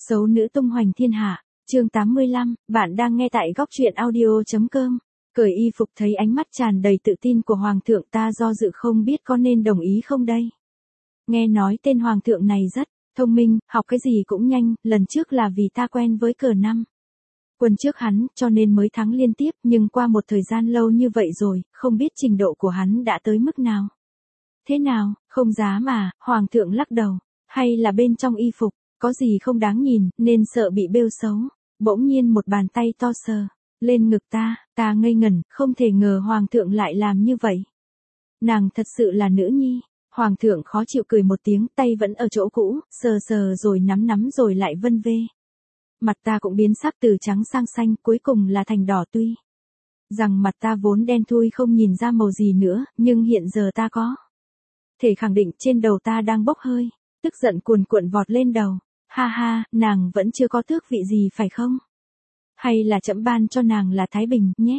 Xấu nữ tung hoành thiên hạ, chương 85, bạn đang nghe tại góc truyện audio.com. Cởi y phục thấy ánh mắt tràn đầy tự tin của Hoàng thượng, ta do dự không biết có nên đồng ý không đây. Nghe nói tên Hoàng thượng này rất thông minh, học cái gì cũng nhanh, lần trước là vì ta quen với cờ năm quân trước hắn, cho nên mới thắng liên tiếp, nhưng qua một thời gian lâu như vậy rồi, không biết trình độ của hắn đã tới mức nào. Thế nào, không dám mà, Hoàng thượng lắc đầu, hay là bên trong y phục, có gì không đáng nhìn, nên sợ bị bêu xấu. Bỗng nhiên một bàn tay to sờ lên ngực ta ngây ngẩn, không thể ngờ Hoàng thượng lại làm như vậy. Nàng thật sự là nữ nhi. Hoàng thượng khó chịu cười một tiếng, tay vẫn ở chỗ cũ, sờ rồi nắm rồi lại vân vê. Mặt ta cũng biến sắc từ trắng sang xanh, cuối cùng là thành đỏ, tuy rằng mặt ta vốn đen thui không nhìn ra màu gì nữa, nhưng hiện giờ ta có thể khẳng định trên đầu ta đang bốc hơi, tức giận cuồn cuộn vọt lên đầu. Ha ha, nàng vẫn chưa có tước vị gì phải không? Hay là trẫm ban cho nàng là Thái Bình nhé?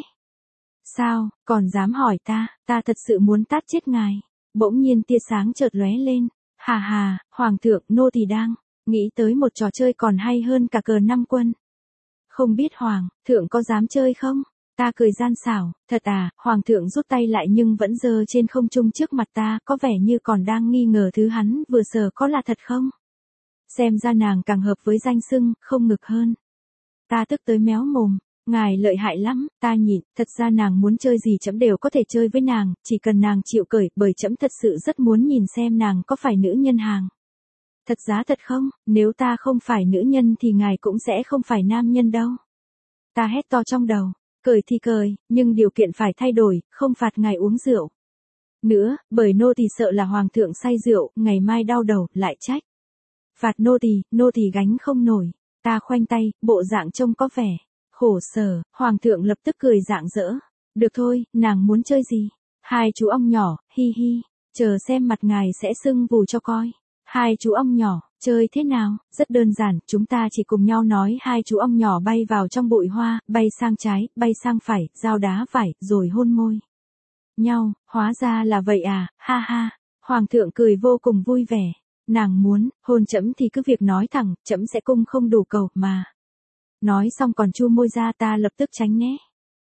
Sao, còn dám hỏi ta thật sự muốn tát chết ngài. Bỗng nhiên tia sáng chợt lóe lên. Hà, Hoàng thượng, nô tỳ đang nghĩ tới một trò chơi còn hay hơn cả cờ năm quân. Không biết Hoàng thượng có dám chơi không? Ta cười gian xảo, thật à, Hoàng thượng rút tay lại nhưng vẫn giơ trên không trung trước mặt ta, có vẻ như còn đang nghi ngờ thứ hắn vừa sờ có là thật không? Xem ra nàng càng hợp với danh xưng, không ngực hơn. Ta tức tới méo mồm, ngài lợi hại lắm, ta nhịn, thật ra nàng muốn chơi gì trẫm đều có thể chơi với nàng, chỉ cần nàng chịu cởi, bởi trẫm thật sự rất muốn nhìn xem nàng có phải nữ nhân hàng. Thật giá thật không, nếu ta không phải nữ nhân thì ngài cũng sẽ không phải nam nhân đâu. Ta hét to trong đầu, cởi thì cởi, nhưng điều kiện phải thay đổi, không phạt ngài uống rượu nữa, bởi nô tỳ sợ là Hoàng thượng say rượu, ngày mai đau đầu, lại trách. Phạt nô tỳ gánh không nổi. Ta khoanh tay, bộ dạng trông có vẻ khổ sở. Hoàng thượng lập tức cười rạng rỡ. Được thôi, nàng muốn chơi gì? Hai chú ong nhỏ, hi hi, chờ xem mặt ngài sẽ sưng vù cho coi. Hai chú ong nhỏ, chơi thế nào? Rất đơn giản, chúng ta chỉ cùng nhau nói. Hai chú ong nhỏ bay vào trong bụi hoa, bay sang trái, bay sang phải, giao đá phải, rồi hôn môi nhau. Hóa ra là vậy à, ha ha. Hoàng thượng cười vô cùng vui vẻ. Nàng muốn hôn trẫm thì cứ việc nói thẳng, trẫm sẽ cung không đủ cầu mà. Nói xong còn chu môi ra, ta lập tức tránh né.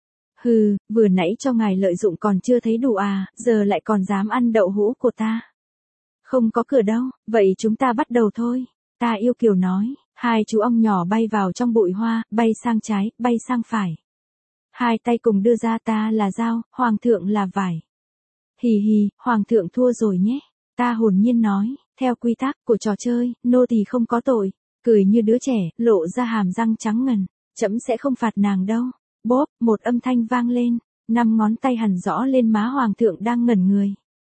Hừ, vừa nãy cho ngài lợi dụng còn chưa thấy đủ à, giờ lại còn dám ăn đậu hũ của ta. Không có cửa đâu, vậy chúng ta bắt đầu thôi. Ta yêu kiều nói. Hai chú ong nhỏ bay vào trong bụi hoa, bay sang trái, bay sang phải. Hai tay cùng đưa ra, ta là dao, Hoàng thượng là vải. Hì hì, Hoàng thượng thua rồi nhé. Ta hồn nhiên nói, theo quy tắc của trò chơi, nô tỳ không có tội, cười như đứa trẻ, lộ ra hàm răng trắng ngần, trẫm sẽ không phạt nàng đâu. Bốp, một âm thanh vang lên, 5 ngón tay hằn rõ lên má Hoàng thượng đang ngẩn người.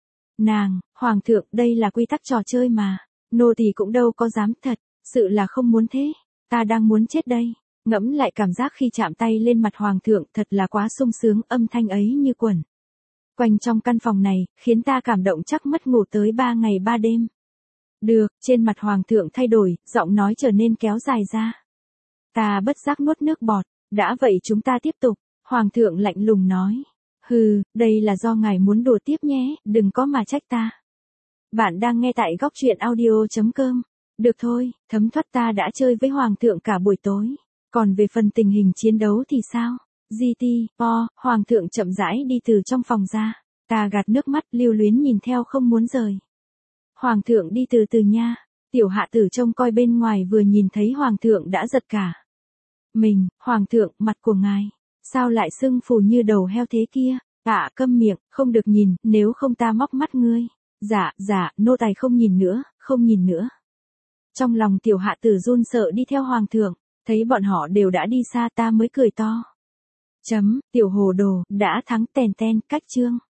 Hoàng thượng, đây là quy tắc trò chơi mà, nô tỳ cũng đâu có dám, thật sự là không muốn thế, ta đang muốn chết đây. Ngẫm lại cảm giác khi chạm tay lên mặt Hoàng thượng thật là quá sung sướng, âm thanh ấy như quẩn quanh trong căn phòng này, khiến ta cảm động chắc mất ngủ tới 3 ngày 3 đêm. Được, trên mặt Hoàng thượng thay đổi, giọng nói trở nên kéo dài ra. Ta bất giác nuốt nước bọt, đã vậy chúng ta tiếp tục. Hoàng thượng lạnh lùng nói. Hừ, đây là do ngài muốn đùa tiếp nhé, đừng có mà trách ta. Bạn đang nghe tại góc truyện audio.com. Được thôi, thấm thoát ta đã chơi với Hoàng thượng cả buổi tối. Còn về phần tình hình chiến đấu thì sao? Hoàng thượng chậm rãi đi từ trong phòng ra. Ta gạt nước mắt lưu luyến nhìn theo không muốn rời. Hoàng thượng đi từ từ nha. Tiểu hạ tử trông coi bên ngoài vừa nhìn thấy Hoàng thượng đã giật cả mình. Hoàng thượng, mặt của ngài sao lại sưng phù như đầu heo thế kia? Câm miệng, không được nhìn, nếu không ta móc mắt ngươi. Dạ, nô tài không nhìn nữa. Trong lòng tiểu hạ tử run sợ đi theo Hoàng thượng, thấy bọn họ đều đã đi xa ta mới cười to. Tiểu hồ đồ, đã thắng, tèn, cách chương.